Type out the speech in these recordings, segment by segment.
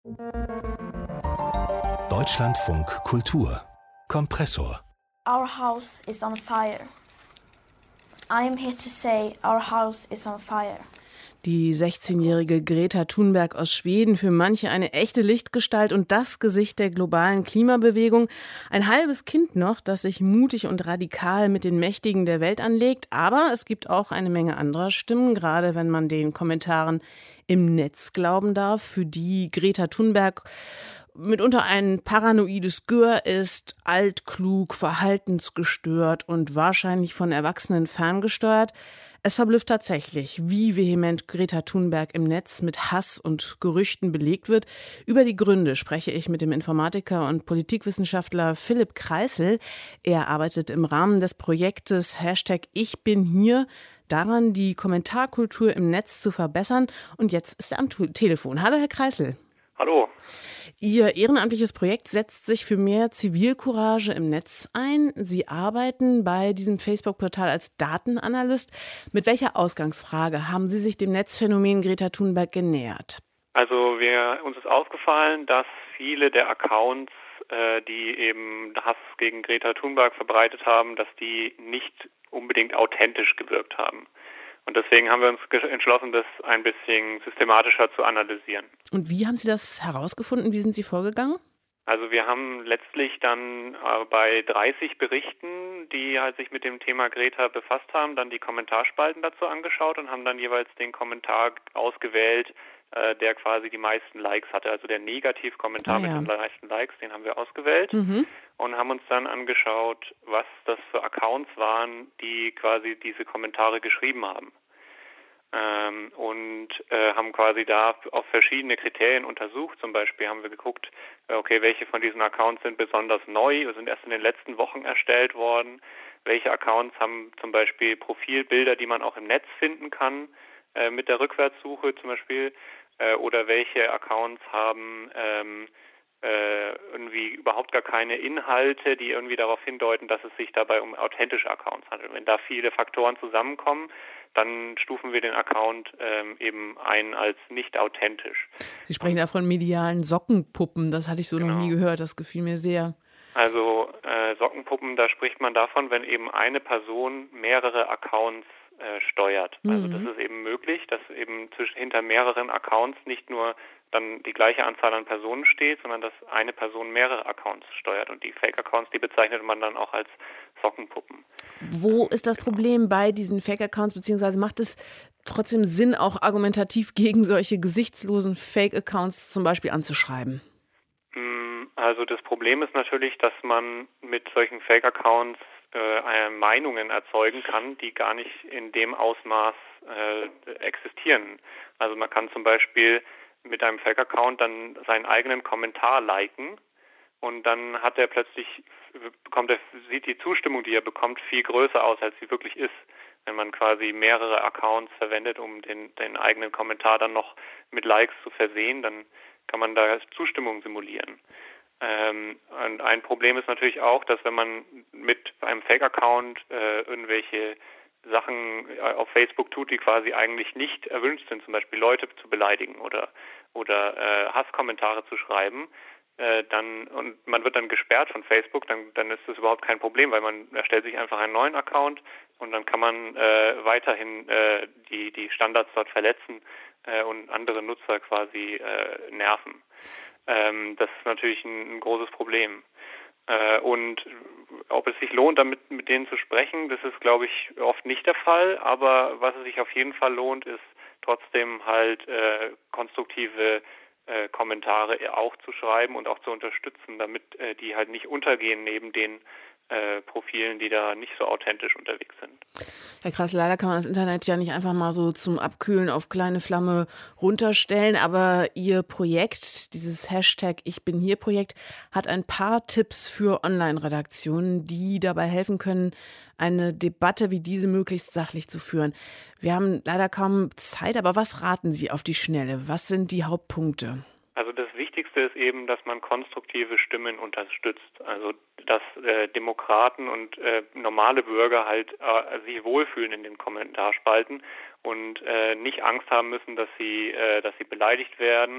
Deutschlandfunk Kultur Kompressor. Our house is on fire. I am here to say our house is on fire. Die 16-jährige Greta Thunberg aus Schweden, für manche eine echte Lichtgestalt und das Gesicht der globalen Klimabewegung. Ein halbes Kind noch, das sich mutig und radikal mit den Mächtigen der Welt anlegt. Aber es gibt auch eine Menge anderer Stimmen, gerade wenn man den Kommentaren im Netz glauben darf, für die Greta Thunberg mitunter ein paranoides Gör ist, altklug, verhaltensgestört und wahrscheinlich von Erwachsenen ferngesteuert. Es verblüfft tatsächlich, wie vehement Greta Thunberg im Netz mit Hass und Gerüchten belegt wird. Über die Gründe spreche ich mit dem Informatiker und Politikwissenschaftler Philipp Kreisel. Er arbeitet im Rahmen des Projektes #IchBinHier daran, die Kommentarkultur im Netz zu verbessern. Und jetzt ist er am Telefon. Hallo, Herr Kreisel. Hallo. Ihr ehrenamtliches Projekt setzt sich für mehr Zivilcourage im Netz ein. Sie arbeiten bei diesem Facebook-Portal als Datenanalyst. Mit welcher Ausgangsfrage haben Sie sich dem Netzphänomen Greta Thunberg genähert? Also uns ist aufgefallen, dass viele der Accounts, die eben Hass gegen Greta Thunberg verbreitet haben, dass die nicht unbedingt authentisch gewirkt haben. Und deswegen haben wir uns entschlossen, das ein bisschen systematischer zu analysieren. Und wie haben Sie das herausgefunden? Wie sind Sie vorgegangen? Also wir haben letztlich dann bei 30 Berichten, die halt sich mit dem Thema Greta befasst haben, dann die Kommentarspalten dazu angeschaut und haben dann jeweils den Kommentar ausgewählt, der quasi die meisten Likes hatte. Also der Negativkommentar mit den meisten Likes, den haben wir ausgewählt und haben uns dann angeschaut, was das für Accounts waren, die quasi diese Kommentare geschrieben haben. Und haben quasi da auf verschiedene Kriterien untersucht. Zum Beispiel haben wir geguckt, okay, welche von diesen Accounts sind besonders neu, sind erst in den letzten Wochen erstellt worden. Welche Accounts haben zum Beispiel Profilbilder, die man auch im Netz finden kann, mit der Rückwärtssuche zum Beispiel. Oder welche Accounts haben irgendwie überhaupt gar keine Inhalte, die irgendwie darauf hindeuten, dass es sich dabei um authentische Accounts handelt. Wenn da viele Faktoren zusammenkommen, dann stufen wir den Account eben ein als nicht authentisch. Sie sprechen da von medialen Sockenpuppen, das hatte ich so noch nie gehört, das gefiel mir sehr. Also Sockenpuppen, da spricht man davon, wenn eben eine Person mehrere Accounts steuert. Also das ist eben möglich, dass eben hinter mehreren Accounts nicht nur dann die gleiche Anzahl an Personen steht, sondern dass eine Person mehrere Accounts steuert. Und die Fake-Accounts, die bezeichnet man dann auch als Sockenpuppen. Wo ist das Problem bei diesen Fake-Accounts, beziehungsweise macht es trotzdem Sinn, auch argumentativ gegen solche gesichtslosen Fake-Accounts zum Beispiel anzuschreiben? Also das Problem ist natürlich, dass man mit solchen Fake-Accounts Meinungen erzeugen kann, die gar nicht in dem Ausmaß existieren. Also man kann zum Beispiel mit einem Fake-Account dann seinen eigenen Kommentar liken und dann hat er plötzlich, sieht die Zustimmung, die er bekommt, viel größer aus, als sie wirklich ist. Wenn man quasi mehrere Accounts verwendet, um den eigenen Kommentar dann noch mit Likes zu versehen, dann kann man da Zustimmung simulieren. Und ein Problem ist natürlich auch, dass wenn man mit einem Fake-Account irgendwelche Sachen auf Facebook tut, die quasi eigentlich nicht erwünscht sind, zum Beispiel Leute zu beleidigen oder Hasskommentare zu schreiben, und man wird dann gesperrt von Facebook, dann ist das überhaupt kein Problem, weil man erstellt sich einfach einen neuen Account und dann kann man weiterhin die Standards dort verletzen und andere Nutzer quasi nerven. Das ist natürlich ein großes Problem. Und ob es sich lohnt, mit denen zu sprechen, das ist, glaube ich, oft nicht der Fall. Aber was es sich auf jeden Fall lohnt, ist trotzdem halt konstruktive Kommentare auch zu schreiben und auch zu unterstützen, damit die halt nicht untergehen neben den Profilen, die da nicht so authentisch unterwegs sind. Herr Kreisel, leider kann man das Internet ja nicht einfach mal so zum Abkühlen auf kleine Flamme runterstellen, aber Ihr Projekt, dieses #IchBinHier-Projekt, hat ein paar Tipps für Online-Redaktionen, die dabei helfen können, eine Debatte wie diese möglichst sachlich zu führen. Wir haben leider kaum Zeit, aber was raten Sie auf die Schnelle? Was sind die Hauptpunkte? Also das Wichtigste ist eben, dass man konstruktive Stimmen unterstützt. Also dass Demokraten und normale Bürger halt sich wohlfühlen in den Kommentarspalten und nicht Angst haben müssen, dass sie beleidigt werden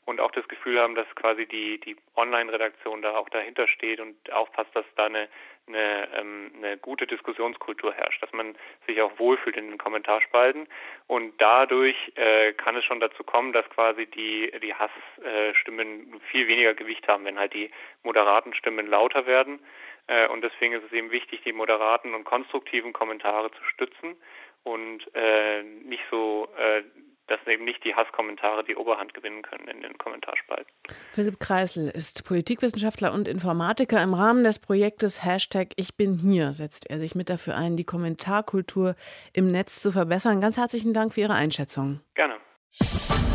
und auch das Gefühl haben, dass quasi die Online-Redaktion da auch dahinter steht und aufpasst, dass da eine gute Diskussionskultur herrscht, dass man sich auch wohlfühlt in den Kommentarspalten, und dadurch kann es schon dazu kommen, dass quasi die Hassstimmen viel weniger Gewicht haben, wenn halt die moderaten Stimmen lauter werden, und deswegen ist es eben wichtig, die moderaten und konstruktiven Kommentare zu stützen und nicht so dass eben nicht die Hasskommentare die Oberhand gewinnen können in den Kommentarspalten. Philipp Kreisel ist Politikwissenschaftler und Informatiker. Im Rahmen des Projektes #IchBinHier setzt er sich mit dafür ein, die Kommentarkultur im Netz zu verbessern. Ganz herzlichen Dank für Ihre Einschätzung. Gerne.